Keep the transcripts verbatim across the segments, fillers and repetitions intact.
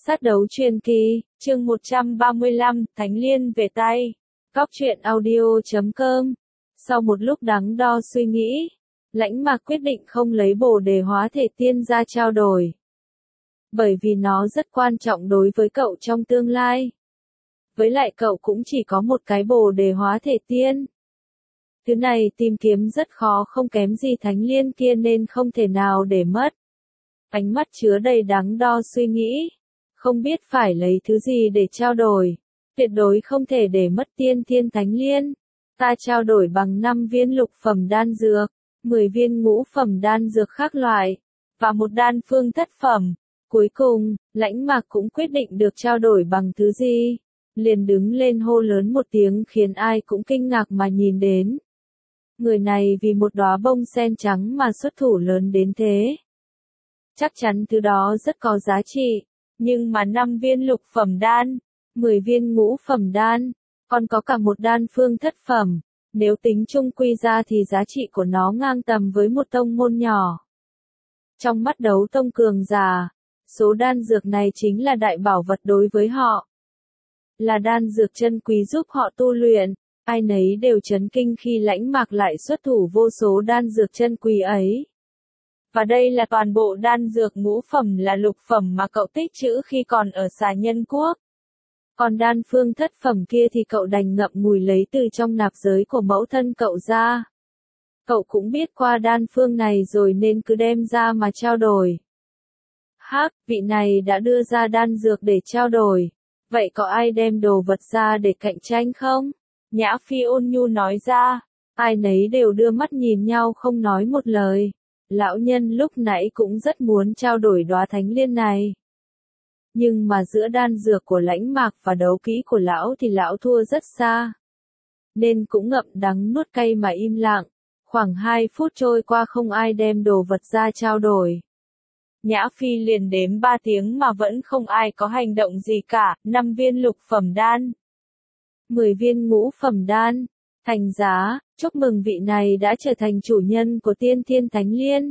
Sát đấu truyền kỳ, chương một trăm ba mươi lăm, Thánh Liên về tay. Góc truyện audio chấm com. Sau một lúc đắn đo suy nghĩ, Lãnh Mạc quyết định không lấy bồ đề hóa thể tiên ra trao đổi. Bởi vì nó rất quan trọng đối với cậu trong tương lai. Với lại cậu cũng chỉ có một cái bồ đề hóa thể tiên. Thứ này tìm kiếm rất khó, không kém gì Thánh Liên kia nên không thể nào để mất. Ánh mắt chứa đầy đắn đo suy nghĩ. Không biết phải lấy thứ gì để trao đổi. Tuyệt đối không thể để mất tiên thiên Thánh Liên. Ta trao đổi bằng năm viên lục phẩm đan dược, mười viên ngũ phẩm đan dược khác loại, và một đan phương thất phẩm. Cuối cùng, Lãnh Mạc cũng quyết định được trao đổi bằng thứ gì. Liền đứng lên hô lớn một tiếng khiến ai cũng kinh ngạc mà nhìn đến. Người này vì một đóa bông sen trắng mà xuất thủ lớn đến thế. Chắc chắn thứ đó rất có giá trị. Nhưng mà năm viên lục phẩm đan, mười viên ngũ phẩm đan, còn có cả một đan phương thất phẩm, nếu tính chung quy ra thì giá trị của nó ngang tầm với một tông môn nhỏ. Trong mắt đấu tông cường giả, số đan dược này chính là đại bảo vật đối với họ. Là đan dược chân quý giúp họ tu luyện, ai nấy đều chấn kinh khi Lãnh Mạc lại xuất thủ vô số đan dược chân quý ấy. Và đây là toàn bộ đan dược ngũ phẩm là lục phẩm mà cậu tích trữ khi còn ở Xà Nhân Quốc. Còn đan phương thất phẩm kia thì cậu đành ngậm ngùi lấy từ trong nạp giới của mẫu thân cậu ra. Cậu cũng biết qua đan phương này rồi nên cứ đem ra mà trao đổi. Hắc, vị này đã đưa ra đan dược để trao đổi. Vậy có ai đem đồ vật ra để cạnh tranh không? Nhã Phi ôn nhu nói ra. Ai nấy đều đưa mắt nhìn nhau không nói một lời. Lão nhân lúc nãy cũng rất muốn trao đổi đóa Thánh Liên này. Nhưng mà giữa đan dược của Lãnh Mạc và đấu kỹ của lão thì lão thua rất xa. Nên cũng ngậm đắng nuốt cay mà im lặng. Khoảng hai phút trôi qua không ai đem đồ vật ra trao đổi. Nhã Phi liền đếm ba tiếng mà vẫn không ai có hành động gì cả. Năm viên lục phẩm đan, mười viên ngũ phẩm đan. Thành giá, chúc mừng vị này đã trở thành chủ nhân của tiên thiên Thánh Liên.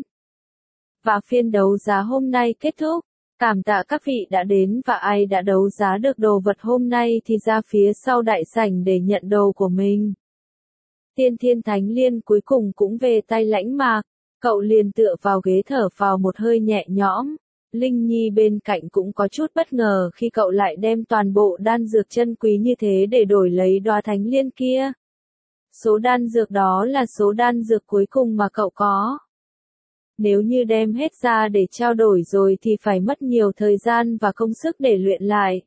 Và phiên đấu giá hôm nay kết thúc. Cảm tạ các vị đã đến và ai đã đấu giá được đồ vật hôm nay thì ra phía sau đại sảnh để nhận đồ của mình. Tiên thiên Thánh Liên cuối cùng cũng về tay Lãnh Mạc. Cậu liền tựa vào ghế thở phào một hơi nhẹ nhõm. Linh Nhi bên cạnh cũng có chút bất ngờ khi cậu lại đem toàn bộ đan dược chân quý như thế để đổi lấy đóa Thánh Liên kia. Số đan dược đó là số đan dược cuối cùng mà cậu có. Nếu như đem hết ra để trao đổi rồi thì phải mất nhiều thời gian và công sức để luyện lại.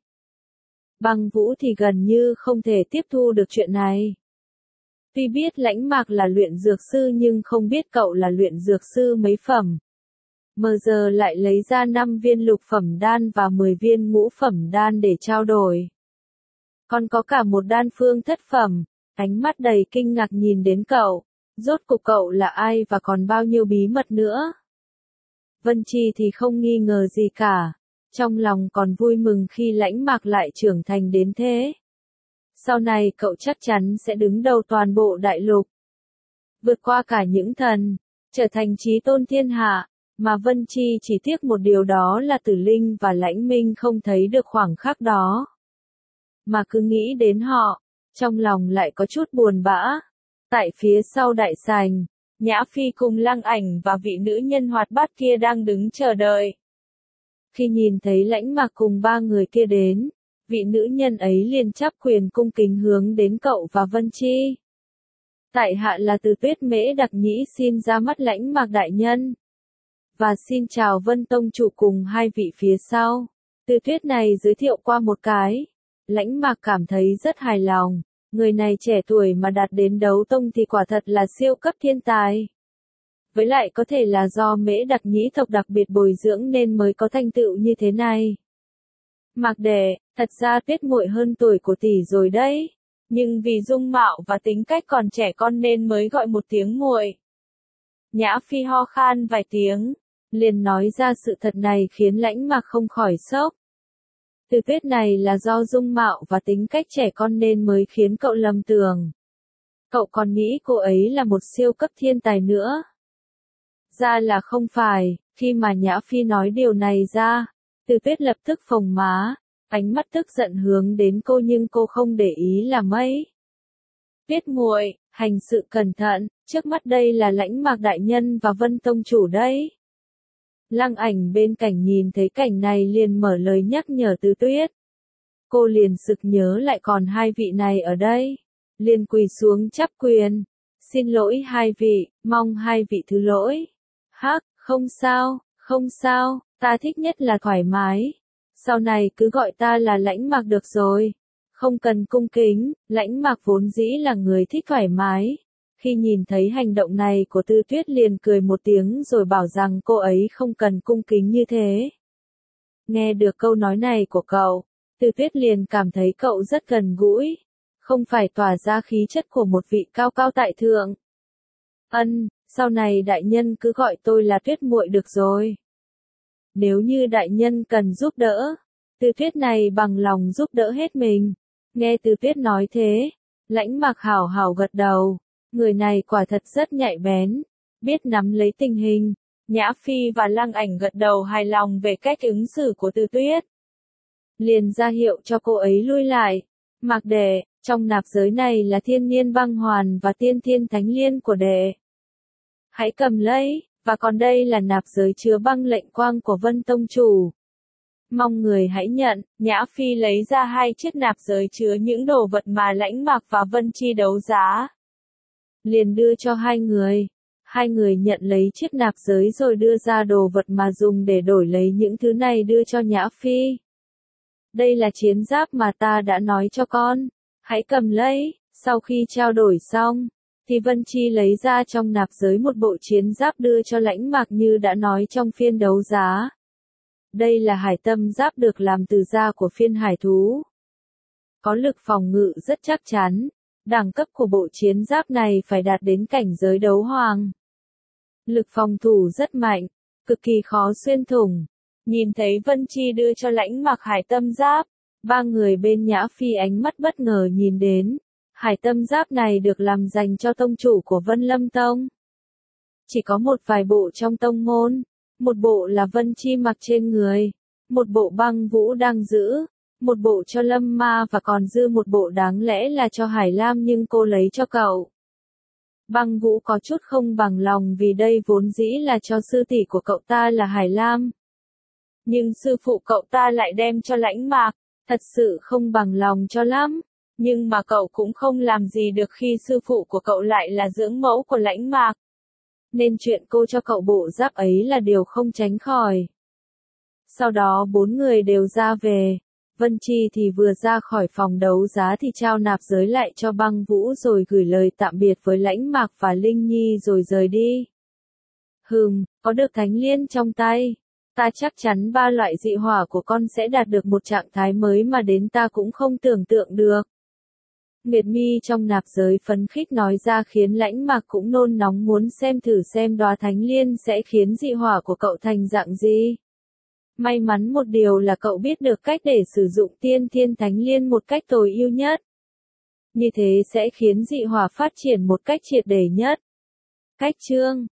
Băng Vũ thì gần như không thể tiếp thu được chuyện này. Tuy biết Lãnh Mạc là luyện dược sư nhưng không biết cậu là luyện dược sư mấy phẩm. Mờ giờ lại lấy ra năm viên lục phẩm đan và mười viên ngũ phẩm đan để trao đổi. Còn có cả một đan phương thất phẩm. Ánh mắt đầy kinh ngạc nhìn đến cậu. Rốt cuộc cậu là ai và còn bao nhiêu bí mật nữa? Vân Chi thì không nghi ngờ gì cả. Trong lòng còn vui mừng khi Lãnh Mạc lại trưởng thành đến thế. Sau này cậu chắc chắn sẽ đứng đầu toàn bộ đại lục. Vượt qua cả những thần. Trở thành chí tôn thiên hạ. Mà Vân Chi chỉ tiếc một điều đó là Tử Linh và Lãnh Minh không thấy được khoảng khắc đó. Mà cứ nghĩ đến họ. Trong lòng lại có chút buồn bã. Tại phía sau đại sảnh, Nhã Phi cùng Lăng Ảnh và vị nữ nhân hoạt bát kia đang đứng chờ đợi. Khi nhìn thấy Lãnh Mạc cùng ba người kia đến, vị nữ nhân ấy liền chắp quyền cung kính hướng đến cậu và Vân Chi. Tại hạ là Từ Tuyết Mễ Đặc Nhĩ xin ra mắt Lãnh Mạc đại nhân. Và xin chào Vân Tông chủ cùng hai vị phía sau. Từ Tuyết này giới thiệu qua một cái. Lãnh Mạc cảm thấy rất hài lòng. Người này trẻ tuổi mà đạt đến đấu tông thì quả thật là siêu cấp thiên tài. Với lại có thể là do Mễ Đặc Nhĩ tộc đặc biệt bồi dưỡng nên mới có thành tựu như thế này. Mạc đệ, thật ra Tuyết muội hơn tuổi của tỷ rồi đấy. Nhưng vì dung mạo và tính cách còn trẻ con nên mới gọi một tiếng muội. Nhã Phi ho khan vài tiếng, liền nói ra sự thật này khiến Lãnh Mạc không khỏi sốc. Từ Tuyết này là do dung mạo và tính cách trẻ con nên mới khiến cậu lầm tưởng. Cậu còn nghĩ cô ấy là một siêu cấp thiên tài nữa. Ra là không phải, khi mà Nhã Phi nói điều này ra, Từ Tuyết lập tức phồng má, ánh mắt tức giận hướng đến cô nhưng cô không để ý là mấy. Tuyết muội, hành sự cẩn thận, trước mắt đây là Lãnh Mạc đại nhân và Vân tông chủ đấy. Lăng Ảnh bên cạnh nhìn thấy cảnh này liền mở lời nhắc nhở Từ Tuyết. Cô liền sực nhớ lại còn hai vị này ở đây, liền quỳ xuống chắp quyền. Xin lỗi hai vị, mong hai vị thứ lỗi. Hắc, không sao, không sao, ta thích nhất là thoải mái. Sau này cứ gọi ta là Lãnh Mạc được rồi. Không cần cung kính, Lãnh Mạc vốn dĩ là người thích thoải mái. Khi nhìn thấy hành động này của Tư Tuyết liền cười một tiếng rồi bảo rằng cô ấy không cần cung kính như thế. Nghe được câu nói này của cậu, Tư Tuyết liền cảm thấy cậu rất gần gũi, không phải tỏa ra khí chất của một vị cao cao tại thượng. Ân, sau này đại nhân cứ gọi tôi là Tuyết muội được rồi. Nếu như đại nhân cần giúp đỡ, Tư Tuyết này bằng lòng giúp đỡ hết mình. Nghe Tư Tuyết nói thế, Lãnh Mạc hảo hảo gật đầu, người này quả thật rất nhạy bén, biết nắm lấy tình hình. Nhã Phi và Lăng Ảnh gật đầu hài lòng về cách ứng xử của Tư Tuyết. Liền ra hiệu cho cô ấy lui lại. Mạc đệ, trong nạp giới này là thiên niên băng hoàn và tiên thiên thánh liên của đệ. Hãy cầm lấy, và còn đây là nạp giới chứa băng lệnh quang của Vân tông chủ. Mong người hãy nhận. Nhã Phi lấy ra hai chiếc nạp giới chứa những đồ vật mà Lãnh Mạc và Vân Chi đấu giá. Liền đưa cho hai người. Hai người nhận lấy chiếc nạp giới rồi đưa ra đồ vật mà dùng để đổi lấy những thứ này đưa cho Nhã Phi. Đây là chiến giáp mà ta đã nói cho con. Hãy cầm lấy. Sau khi trao đổi xong, thì Vân Chi lấy ra trong nạp giới một bộ chiến giáp đưa cho Lãnh Mạc như đã nói trong phiên đấu giá. Đây là hải tâm giáp được làm từ da của phiên hải thú. Có lực phòng ngự rất chắc chắn. Đẳng cấp của bộ chiến giáp này phải đạt đến cảnh giới đấu hoàng. Lực phòng thủ rất mạnh, cực kỳ khó xuyên thủng. Nhìn thấy Vân Chi đưa cho Lãnh Mạc hải tâm giáp, ba người bên Nhã Phi ánh mắt bất ngờ nhìn đến. Hải tâm giáp này được làm dành cho tông chủ của Vân Lâm Tông. Chỉ có một vài bộ trong tông môn, một bộ là Vân Chi mặc trên người, một bộ Băng Vũ đang giữ, một bộ cho Lâm Ma và còn dư một bộ đáng lẽ là cho Hải Lam nhưng cô lấy cho cậu. Băng Vũ có chút không bằng lòng vì đây vốn dĩ là cho sư tỷ của cậu ta là Hải Lam. Nhưng sư phụ cậu ta lại đem cho Lãnh Mạc, thật sự không bằng lòng cho lắm. Nhưng mà cậu cũng không làm gì được khi sư phụ của cậu lại là dưỡng mẫu của Lãnh Mạc. Nên chuyện cô cho cậu bộ giáp ấy là điều không tránh khỏi. Sau đó bốn người đều ra về. Vân Chi thì vừa ra khỏi phòng đấu giá thì trao nạp giới lại cho Băng Vũ rồi gửi lời tạm biệt với Lãnh Mạc và Linh Nhi rồi rời đi. Hừm, có được thánh liên trong tay. Ta chắc chắn ba loại dị hỏa của con sẽ đạt được một trạng thái mới mà đến ta cũng không tưởng tượng được. Nguyệt Mi trong nạp giới phấn khích nói ra khiến Lãnh Mạc cũng nôn nóng muốn xem thử xem đóa thánh liên sẽ khiến dị hỏa của cậu thành dạng gì. May mắn một điều là cậu biết được cách để sử dụng tiên thiên thánh liên một cách tối ưu nhất. Như thế sẽ khiến dị hỏa phát triển một cách triệt để nhất. Cách chương